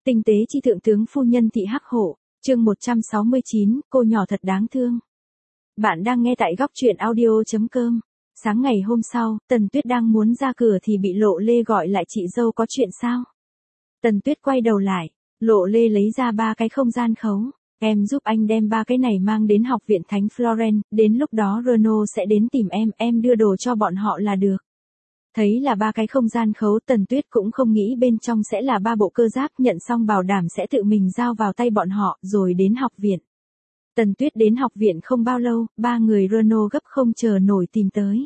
Tinh tế chi thượng tướng phu nhân thị hắc hổ, chương 169, cô nhỏ thật đáng thương. Bạn đang nghe tại góc truyện audio.com. Sáng ngày hôm sau, Tần Tuyết đang muốn ra cửa thì bị Lộ Lê gọi lại. Chị dâu có chuyện sao? Tần Tuyết quay đầu lại, Lộ Lê lấy ra 3 cái không gian khấu. Em giúp anh đem 3 cái này mang đến học viện Thánh Florence, đến lúc đó Renault sẽ đến tìm em đưa đồ cho bọn họ là được. Thấy là 3 cái không gian khấu, Tần Tuyết cũng không nghĩ bên trong sẽ là 3 bộ cơ giáp, nhận xong bảo đảm sẽ tự mình giao vào tay bọn họ, rồi đến học viện. Tần Tuyết đến học viện không bao lâu, 3 người Renault gấp không chờ nổi tìm tới.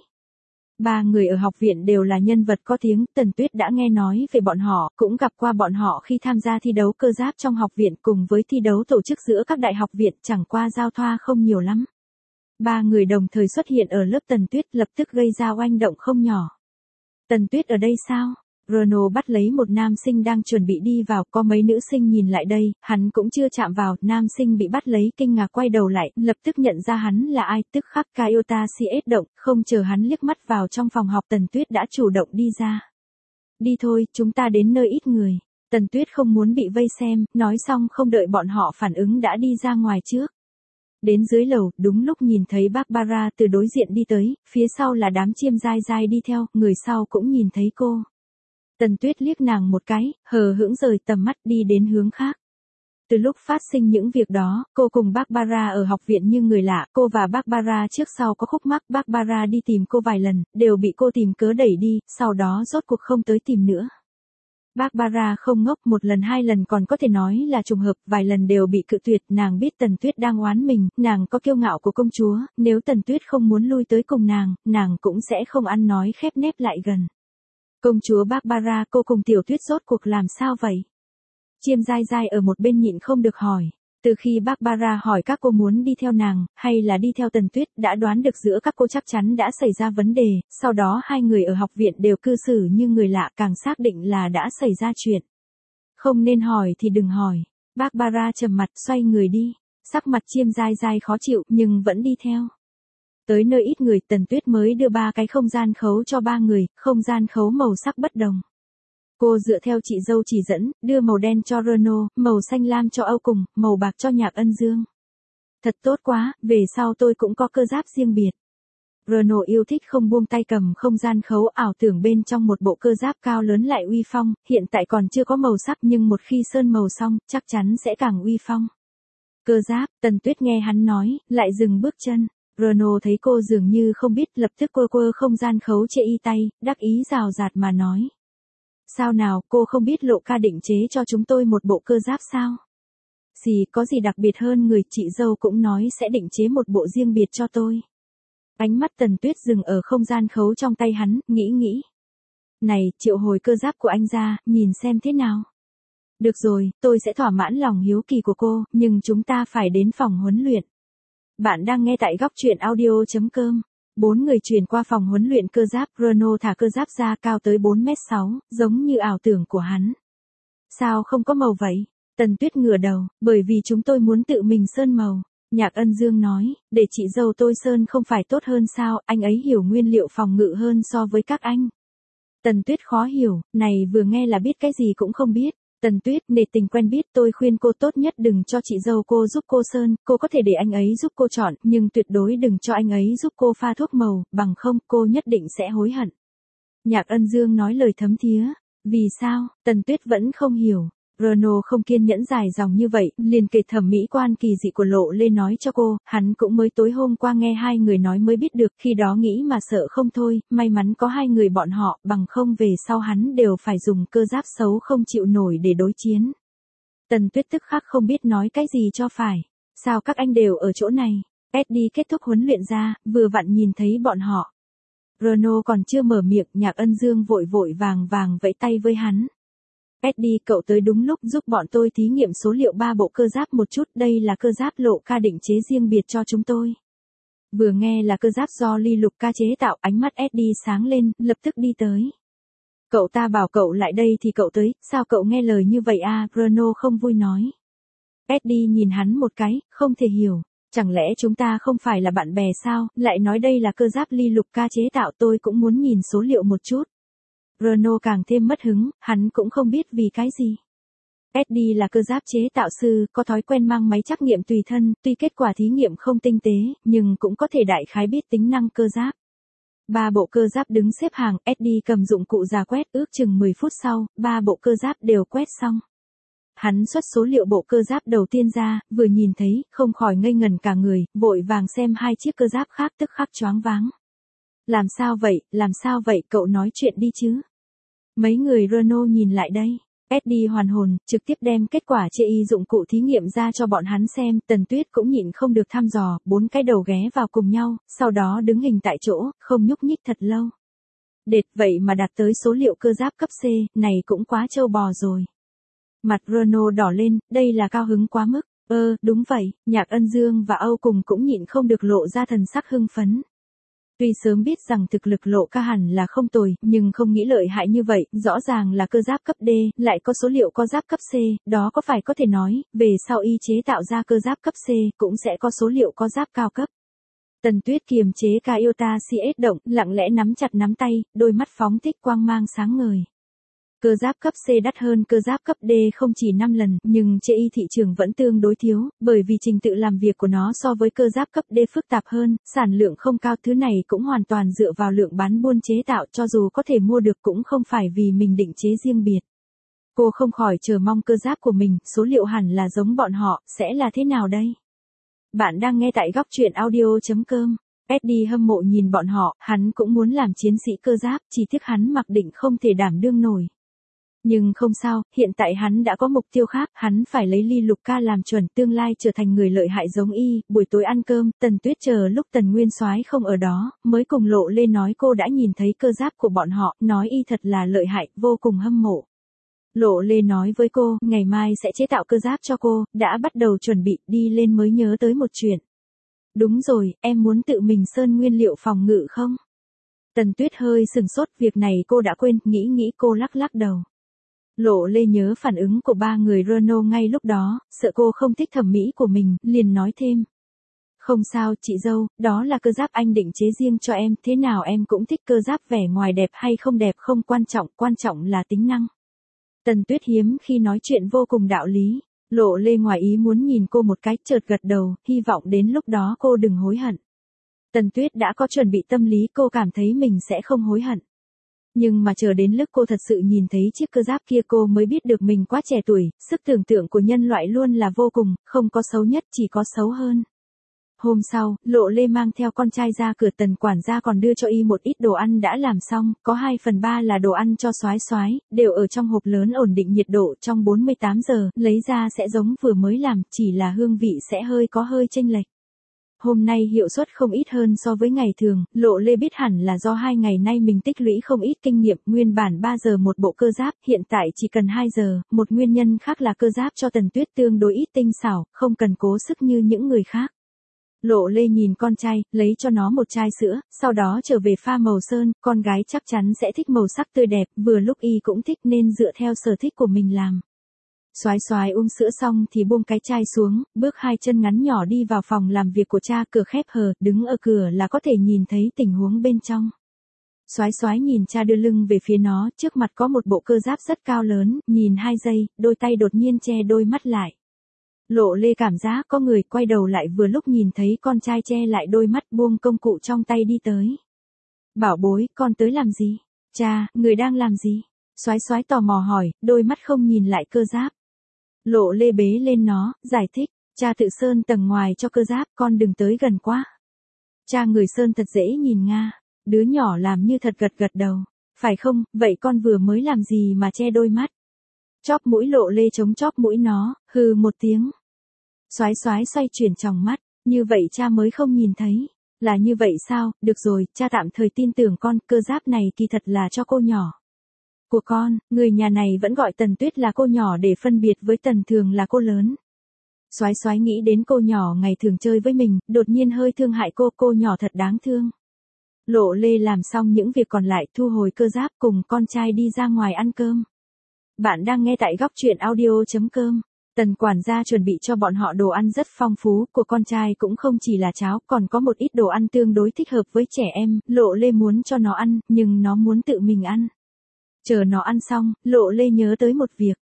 3 người ở học viện đều là nhân vật có tiếng, Tần Tuyết đã nghe nói về bọn họ, cũng gặp qua bọn họ khi tham gia thi đấu cơ giáp trong học viện cùng với thi đấu tổ chức giữa các đại học viện, chẳng qua giao thoa không nhiều lắm. 3 người đồng thời xuất hiện ở lớp Tần Tuyết, lập tức gây ra oanh động không nhỏ. Tần Tuyết ở đây sao? Renault bắt lấy một nam sinh đang chuẩn bị đi vào, có mấy nữ sinh nhìn lại đây, hắn cũng chưa chạm vào, nam sinh bị bắt lấy kinh ngạc quay đầu lại, lập tức nhận ra hắn là ai, tức khắc Toyota CS động, không chờ hắn liếc mắt vào trong phòng học, Tần Tuyết đã chủ động đi ra. Đi thôi, chúng ta đến nơi ít người. Tần Tuyết không muốn bị vây xem, nói xong không đợi bọn họ phản ứng đã đi ra ngoài trước. Đến dưới lầu, đúng lúc nhìn thấy Barbara từ đối diện đi tới, phía sau là đám chiêm dai dai đi theo, người sau cũng nhìn thấy cô. Tần Tuyết liếc nàng một cái, hờ hững rời tầm mắt đi đến hướng khác. Từ lúc phát sinh những việc đó, cô cùng Barbara ở học viện như người lạ, cô và Barbara trước sau có khúc mắc, Barbara đi tìm cô vài lần, đều bị cô tìm cớ đẩy đi, sau đó rốt cuộc không tới tìm nữa. Barbara không ngốc, 1 lần 2 lần còn có thể nói là trùng hợp, vài lần đều bị cự tuyệt, nàng biết Tần Tuyết đang oán mình, nàng có kiêu ngạo của công chúa, nếu Tần Tuyết không muốn lui tới cùng nàng cũng sẽ không ăn nói khép nép lại gần. Công chúa Barbara, cô cùng Tiểu Tuyết rốt cuộc làm sao vậy? Chiêm dai dai ở một bên nhịn không được hỏi. Từ khi Barbara hỏi các cô muốn đi theo nàng, hay là đi theo Tần Tuyết, đã đoán được giữa các cô chắc chắn đã xảy ra vấn đề, sau đó 2 người ở học viện đều cư xử như người lạ, càng xác định là đã xảy ra chuyện. Không nên hỏi thì đừng hỏi. Barbara trầm mặt xoay người đi, sắc mặt chiêm dai dai khó chịu nhưng vẫn đi theo. Tới nơi ít người, Tần Tuyết mới đưa 3 cái không gian khấu cho 3 người, không gian khấu màu sắc bất đồng. Cô dựa theo chị dâu chỉ dẫn, đưa màu đen cho Renault, màu xanh lam cho Âu Cùng, màu bạc cho Nhạc Ân Dương. Thật tốt quá, về sau tôi cũng có cơ giáp riêng biệt. Renault yêu thích không buông tay cầm không gian khấu, ảo tưởng bên trong một bộ cơ giáp cao lớn lại uy phong, hiện tại còn chưa có màu sắc nhưng một khi sơn màu xong, chắc chắn sẽ càng uy phong. Cơ giáp, Tần Tuyết nghe hắn nói, lại dừng bước chân. Renault thấy cô dường như không biết, lập tức quơ không gian khấu chệ y tay, đắc ý rào rạt mà nói. Sao nào, cô không biết Lộ ca định chế cho chúng tôi một bộ cơ giáp sao? Có gì đặc biệt hơn người, chị dâu cũng nói sẽ định chế một bộ riêng biệt cho tôi. Ánh mắt Tần Tuyết dừng ở không gian khấu trong tay hắn, nghĩ. Này, triệu hồi cơ giáp của anh ra, nhìn xem thế nào. Được rồi, tôi sẽ thỏa mãn lòng hiếu kỳ của cô, nhưng chúng ta phải đến phòng huấn luyện. Bạn đang nghe tại góc truyện audio.com. 4 người chuyển qua phòng huấn luyện cơ giáp, Renault thả cơ giáp ra cao tới 4m6, giống như ảo tưởng của hắn. Sao không có màu vậy? Tần Tuyết ngửa đầu, bởi vì chúng tôi muốn tự mình sơn màu. Nhạc Ân Dương nói, để chị dâu tôi sơn không phải tốt hơn sao, anh ấy hiểu nguyên liệu phòng ngự hơn so với các anh. Tần Tuyết khó hiểu, này vừa nghe là biết cái gì cũng không biết. Tần Tuyết, nể tình quen biết, tôi khuyên cô tốt nhất đừng cho chị dâu cô giúp cô sơn, cô có thể để anh ấy giúp cô chọn, nhưng tuyệt đối đừng cho anh ấy giúp cô pha thuốc màu, bằng không, cô nhất định sẽ hối hận. Nhạc Ân Dương nói lời thấm thía. Vì sao? Tần Tuyết vẫn không hiểu. Renault không kiên nhẫn dài dòng như vậy, liền kể thẩm mỹ quan kỳ dị của Lộ Lê nói cho cô, hắn cũng mới tối hôm qua nghe 2 người nói mới biết được, khi đó nghĩ mà sợ không thôi, may mắn có 2 người bọn họ, bằng không về sau hắn đều phải dùng cơ giáp xấu không chịu nổi để đối chiến. Tần Tuyết tức khắc không biết nói cái gì cho phải. Sao các anh đều ở chỗ này? Eddie kết thúc huấn luyện ra, vừa vặn nhìn thấy bọn họ. Renault còn chưa mở miệng, Nhạc Ân Dương vội vàng vẫy tay với hắn. Eddie, cậu tới đúng lúc, giúp bọn tôi thí nghiệm số liệu 3 bộ cơ giáp một chút, đây là cơ giáp Lộ ca định chế riêng biệt cho chúng tôi. Vừa nghe là cơ giáp do Ly Lục ca chế tạo, ánh mắt Eddie sáng lên, lập tức đi tới. Cậu ta bảo cậu lại đây thì cậu tới, sao cậu nghe lời như vậy à, Renault không vui nói. Eddie nhìn hắn một cái, không thể hiểu, chẳng lẽ chúng ta không phải là bạn bè sao, lại nói đây là cơ giáp Ly Lục ca chế tạo, tôi cũng muốn nhìn số liệu một chút. Renault càng thêm mất hứng, hắn cũng không biết vì cái gì. Eddie là cơ giáp chế tạo sư, có thói quen mang máy trắc nghiệm tùy thân, tuy kết quả thí nghiệm không tinh tế, nhưng cũng có thể đại khái biết tính năng cơ giáp. 3 bộ cơ giáp đứng xếp hàng, Eddie cầm dụng cụ rà quét, ước chừng 10 phút sau, 3 bộ cơ giáp đều quét xong. Hắn xuất số liệu bộ cơ giáp đầu tiên ra, vừa nhìn thấy, không khỏi ngây ngẩn cả người, vội vàng xem 2 chiếc cơ giáp khác tức khắc choáng váng. Làm sao vậy, cậu nói chuyện đi chứ? Mấy người Renault nhìn lại đây. Eddie hoàn hồn, trực tiếp đem kết quả chê y dụng cụ thí nghiệm ra cho bọn hắn xem, Tần Tuyết cũng nhịn không được thăm dò, 4 cái đầu ghé vào cùng nhau, sau đó đứng hình tại chỗ, không nhúc nhích thật lâu. Đệt vậy mà đạt tới số liệu cơ giáp cấp C, này cũng quá trâu bò rồi. Mặt Renault đỏ lên, đây là cao hứng quá mức. Đúng vậy, Nhạc Ân Dương và Âu Cùng cũng nhịn không được lộ ra thần sắc hưng phấn. Tuy sớm biết rằng thực lực Lộ ca hẳn là không tồi, nhưng không nghĩ lợi hại như vậy, rõ ràng là cơ giáp cấp D, lại có số liệu cơ giáp cấp C, đó có phải có thể nói, về sau y chế tạo ra cơ giáp cấp C, cũng sẽ có số liệu cơ giáp cao cấp. Tần Tuyết kiềm chế ca Iota CS động, lặng lẽ nắm chặt nắm tay, đôi mắt phóng thích quang mang sáng ngời. Cơ giáp cấp C đắt hơn cơ giáp cấp D không chỉ 5 lần, nhưng chê y thị trường vẫn tương đối thiếu, bởi vì trình tự làm việc của nó so với cơ giáp cấp D phức tạp hơn, sản lượng không cao, thứ này cũng hoàn toàn dựa vào lượng bán buôn chế tạo, cho dù có thể mua được cũng không phải vì mình định chế riêng biệt. Cô không khỏi chờ mong cơ giáp của mình, số liệu hẳn là giống bọn họ, sẽ là thế nào đây? Bạn đang nghe tại góc truyện audio.com. Eddie hâm mộ nhìn bọn họ, hắn cũng muốn làm chiến sĩ cơ giáp, chỉ tiếc hắn mặc định không thể đảm đương nổi. Nhưng không sao, hiện tại hắn đã có mục tiêu khác, hắn phải lấy Ly Lục ca làm chuẩn, tương lai trở thành người lợi hại giống y. Buổi tối ăn cơm, Tần Tuyết chờ lúc Tần Nguyên Soái không ở đó, mới cùng Lộ Lê nói cô đã nhìn thấy cơ giáp của bọn họ, nói y thật là lợi hại, vô cùng hâm mộ. Lộ Lê nói với cô, ngày mai sẽ chế tạo cơ giáp cho cô, đã bắt đầu chuẩn bị, đi lên mới nhớ tới một chuyện. Đúng rồi, em muốn tự mình sơn nguyên liệu phòng ngự không? Tần Tuyết hơi sừng sốt, việc này cô đã quên, nghĩ cô lắc lắc đầu. Lộ Lê nhớ phản ứng của 3 người Renault ngay lúc đó, sợ cô không thích thẩm mỹ của mình, liền nói thêm. Không sao, chị dâu, đó là cơ giáp anh định chế riêng cho em, thế nào em cũng thích cơ giáp, vẻ ngoài đẹp hay không đẹp không quan trọng là tính năng. Tần Tuyết hiếm khi nói chuyện vô cùng đạo lý. Lộ Lê ngoài ý muốn nhìn cô một cái, chợt gật đầu, hy vọng đến lúc đó cô đừng hối hận. Tần Tuyết đã có chuẩn bị tâm lý, cô cảm thấy mình sẽ không hối hận. Nhưng mà chờ đến lúc cô thật sự nhìn thấy chiếc cơ giáp kia cô mới biết được mình quá trẻ tuổi, sức tưởng tượng của nhân loại luôn là vô cùng, không có xấu nhất, chỉ có xấu hơn. Hôm sau, Lộ Lê mang theo con trai ra cửa, Tần quản gia còn đưa cho y một ít đồ ăn đã làm xong, có 2/3 là đồ ăn cho soái soái, đều ở trong hộp lớn ổn định nhiệt độ trong 48 giờ, lấy ra sẽ giống vừa mới làm, chỉ là hương vị sẽ có hơi chênh lệch. Hôm nay hiệu suất không ít hơn so với ngày thường, Lộ Lê biết hẳn là do 2 ngày nay mình tích lũy không ít kinh nghiệm, nguyên bản 3 giờ một bộ cơ giáp, hiện tại chỉ cần 2 giờ, một nguyên nhân khác là cơ giáp cho Tần Tuyết tương đối ít tinh xảo, không cần cố sức như những người khác. Lộ Lê nhìn con trai, lấy cho nó một chai sữa, sau đó trở về pha màu sơn, con gái chắc chắn sẽ thích màu sắc tươi đẹp, vừa lúc y cũng thích nên dựa theo sở thích của mình làm. Soái soái uống sữa xong thì buông cái chai xuống, bước 2 chân ngắn nhỏ đi vào phòng làm việc của cha, cửa khép hờ, đứng ở cửa là có thể nhìn thấy tình huống bên trong. Soái soái nhìn cha đưa lưng về phía nó, trước mặt có một bộ cơ giáp rất cao lớn, nhìn 2 giây, đôi tay đột nhiên che đôi mắt lại. Lộ Lê cảm giác có người, quay đầu lại vừa lúc nhìn thấy con trai che lại đôi mắt, buông công cụ trong tay đi tới. Bảo bối, con tới làm gì? Cha, người đang làm gì? Soái soái tò mò hỏi, đôi mắt không nhìn lại cơ giáp. Lộ Lê bế lên nó, giải thích, cha tự sơn tầng ngoài cho cơ giáp, con đừng tới gần quá. Cha người sơn thật dễ nhìn nga. Đứa nhỏ làm như thật gật đầu. Phải không, vậy con vừa mới làm gì mà che đôi mắt? Chóp mũi. Lộ Lê chống chóp mũi nó, hừ một tiếng. Soái soái xoay chuyển tròng mắt, như vậy cha mới không nhìn thấy. Là như vậy sao, được rồi, cha tạm thời tin tưởng con, cơ giáp này kỳ thật là cho cô nhỏ. Của con, người nhà này vẫn gọi Tần Tuyết là cô nhỏ để phân biệt với Tần Thường là cô lớn. Soái soái nghĩ đến cô nhỏ ngày thường chơi với mình, đột nhiên hơi thương hại cô nhỏ thật đáng thương. Lộ Lê làm xong những việc còn lại, thu hồi cơ giáp cùng con trai đi ra ngoài ăn cơm. Bạn đang nghe tại góc truyện audio.com. Tần quản gia chuẩn bị cho bọn họ đồ ăn rất phong phú, của con trai cũng không chỉ là cháo, còn có một ít đồ ăn tương đối thích hợp với trẻ em, Lộ Lê muốn cho nó ăn, nhưng nó muốn tự mình ăn. Chờ nó ăn xong, Lộ Lê nhớ tới một việc,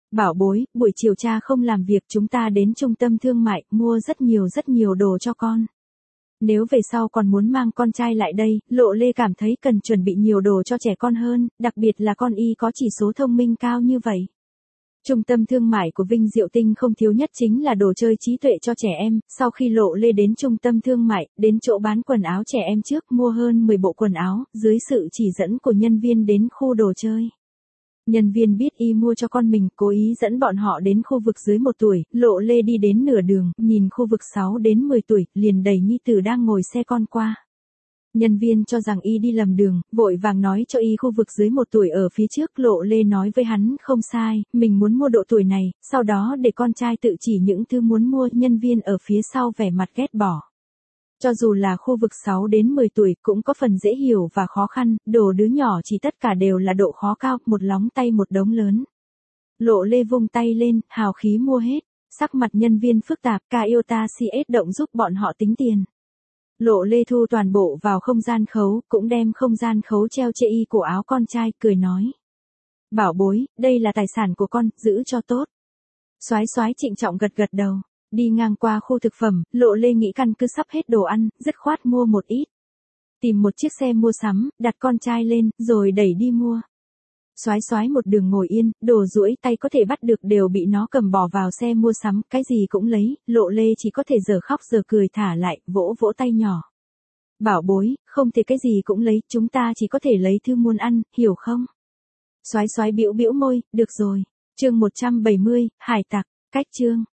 Bảo bối, buổi chiều cha không làm việc, chúng ta đến trung tâm thương mại, mua rất nhiều đồ cho con. Nếu về sau còn muốn mang con trai lại đây, Lộ Lê cảm thấy cần chuẩn bị nhiều đồ cho trẻ con hơn, đặc biệt là con y có chỉ số thông minh cao như vậy. Trung tâm thương mại của Vinh Diệu Tinh không thiếu nhất chính là đồ chơi trí tuệ cho trẻ em, sau khi Lộ Lê đến trung tâm thương mại, đến chỗ bán quần áo trẻ em trước mua hơn 10 bộ quần áo, dưới sự chỉ dẫn của nhân viên đến khu đồ chơi. Nhân viên biết y mua cho con mình, cố ý dẫn bọn họ đến khu vực dưới 1 tuổi, Lộ Lê đi đến nửa đường, nhìn khu vực 6 đến 10 tuổi, liền đẩy nhi tử đang ngồi xe con qua. Nhân viên cho rằng y đi lầm đường, vội vàng nói cho y khu vực dưới 1 tuổi ở phía trước. Lộ Lê nói với hắn không sai, mình muốn mua độ tuổi này, sau đó để con trai tự chỉ những thứ muốn mua. Nhân viên ở phía sau vẻ mặt ghét bỏ. Cho dù là khu vực 6 đến 10 tuổi cũng có phần dễ hiểu và khó khăn, đồ đứa nhỏ chỉ tất cả đều là độ khó cao, một lóng tay một đống lớn. Lộ Lê vung tay lên, hào khí mua hết, sắc mặt nhân viên phức tạp, Toyota CS động giúp bọn họ tính tiền. Lộ Lê thu toàn bộ vào không gian khấu, cũng đem không gian khấu treo trên y cổ áo con trai, cười nói. Bảo bối, đây là tài sản của con, giữ cho tốt. Soái soái trịnh trọng gật gật đầu. Đi ngang qua khu thực phẩm, Lộ Lê nghĩ căn cứ sắp hết đồ ăn, dứt khoát mua một ít. Tìm một chiếc xe mua sắm, đặt con trai lên, rồi đẩy đi mua. Soái soái một đường ngồi yên, đồ duỗi tay có thể bắt được đều bị nó cầm bỏ vào xe mua sắm, cái gì cũng lấy, Lộ Lê chỉ có thể giờ khóc giờ cười thả lại, vỗ vỗ tay nhỏ. Bảo bối, không thể cái gì cũng lấy, chúng ta chỉ có thể lấy thứ muốn ăn, hiểu không? Soái soái bĩu bĩu môi, được rồi. Chương 170, hải tặc, cách chương.